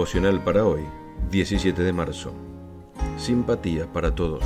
Devocional para hoy, 17 de marzo. Simpatía para todos.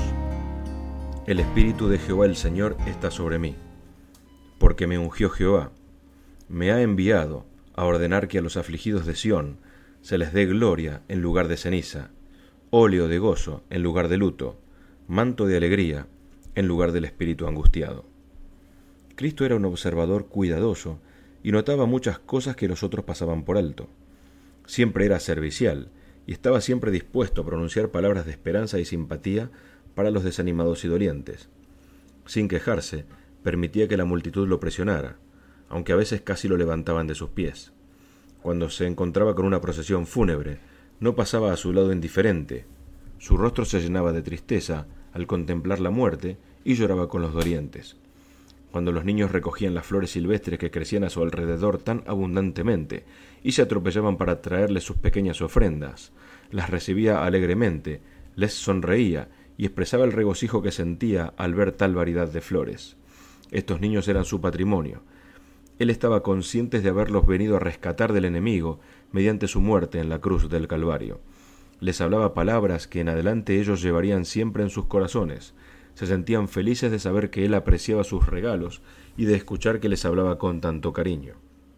El Espíritu de Jehová el Señor está sobre mí, porque me ungió Jehová. Me ha enviado a ordenar que a los afligidos de Sión se les dé gloria en lugar de ceniza, óleo de gozo en lugar de luto, manto de alegría en lugar del espíritu angustiado. Cristo era un observador cuidadoso y notaba muchas cosas que los otros pasaban por alto. Siempre era servicial y estaba siempre dispuesto a pronunciar palabras de esperanza y simpatía para los desanimados y dolientes. Sin quejarse, permitía que la multitud lo presionara, aunque a veces casi lo levantaban de sus pies. Cuando se encontraba con una procesión fúnebre, no pasaba a su lado indiferente. Su rostro se llenaba de tristeza al contemplar la muerte y lloraba con los dolientes. Cuando los niños recogían las flores silvestres que crecían a su alrededor tan abundantemente y se atropellaban para traerles sus pequeñas ofrendas, las recibía alegremente, les sonreía y expresaba el regocijo que sentía al ver tal variedad de flores. Estos niños eran su patrimonio. Él estaba consciente de haberlos venido a rescatar del enemigo mediante su muerte en la cruz del Calvario. Les hablaba palabras que en adelante ellos llevarían siempre en sus corazones. Se sentían felices de saber que él apreciaba sus regalos y de escuchar que les hablaba con tanto cariño.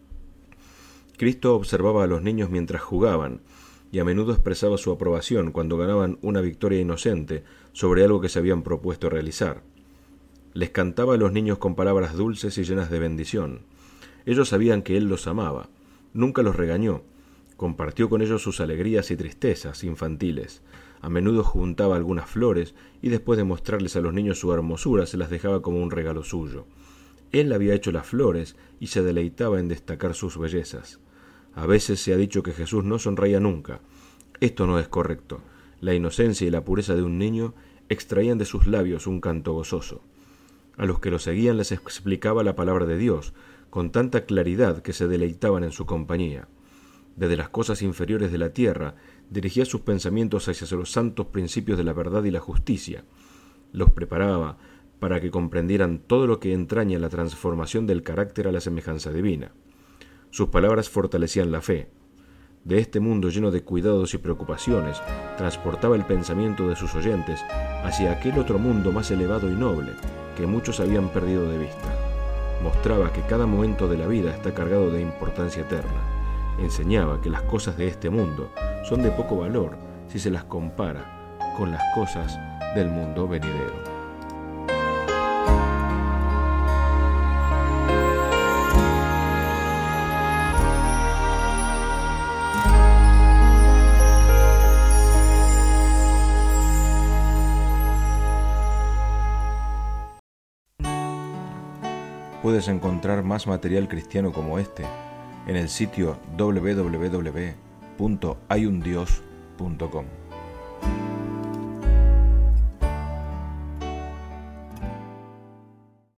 Cristo observaba a los niños mientras jugaban y a menudo expresaba su aprobación cuando ganaban una victoria inocente sobre algo que se habían propuesto realizar. Les cantaba a los niños con palabras dulces y llenas de bendición. Ellos sabían que él los amaba. Nunca los regañó. Compartió con ellos sus alegrías y tristezas infantiles. A menudo juntaba algunas flores y después de mostrarles a los niños su hermosura se las dejaba como un regalo suyo. Él había hecho las flores y se deleitaba en destacar sus bellezas. A veces se ha dicho que Jesús no sonreía nunca. Esto no es correcto. La inocencia y la pureza de un niño extraían de sus labios un canto gozoso. A los que lo seguían les explicaba la palabra de Dios con tanta claridad que se deleitaban en su compañía. Desde las cosas inferiores de la tierra, dirigía sus pensamientos hacia los santos principios de la verdad y la justicia. Los preparaba para que comprendieran todo lo que entraña la transformación del carácter a la semejanza divina. Sus palabras fortalecían la fe. De este mundo lleno de cuidados y preocupaciones, transportaba el pensamiento de sus oyentes hacia aquel otro mundo más elevado y noble que muchos habían perdido de vista. Mostraba que cada momento de la vida está cargado de importancia eterna. Enseñaba que las cosas de este mundo son de poco valor si se las compara con las cosas del mundo venidero. Puedes encontrar más material cristiano como este en el sitio www.hayundios.com.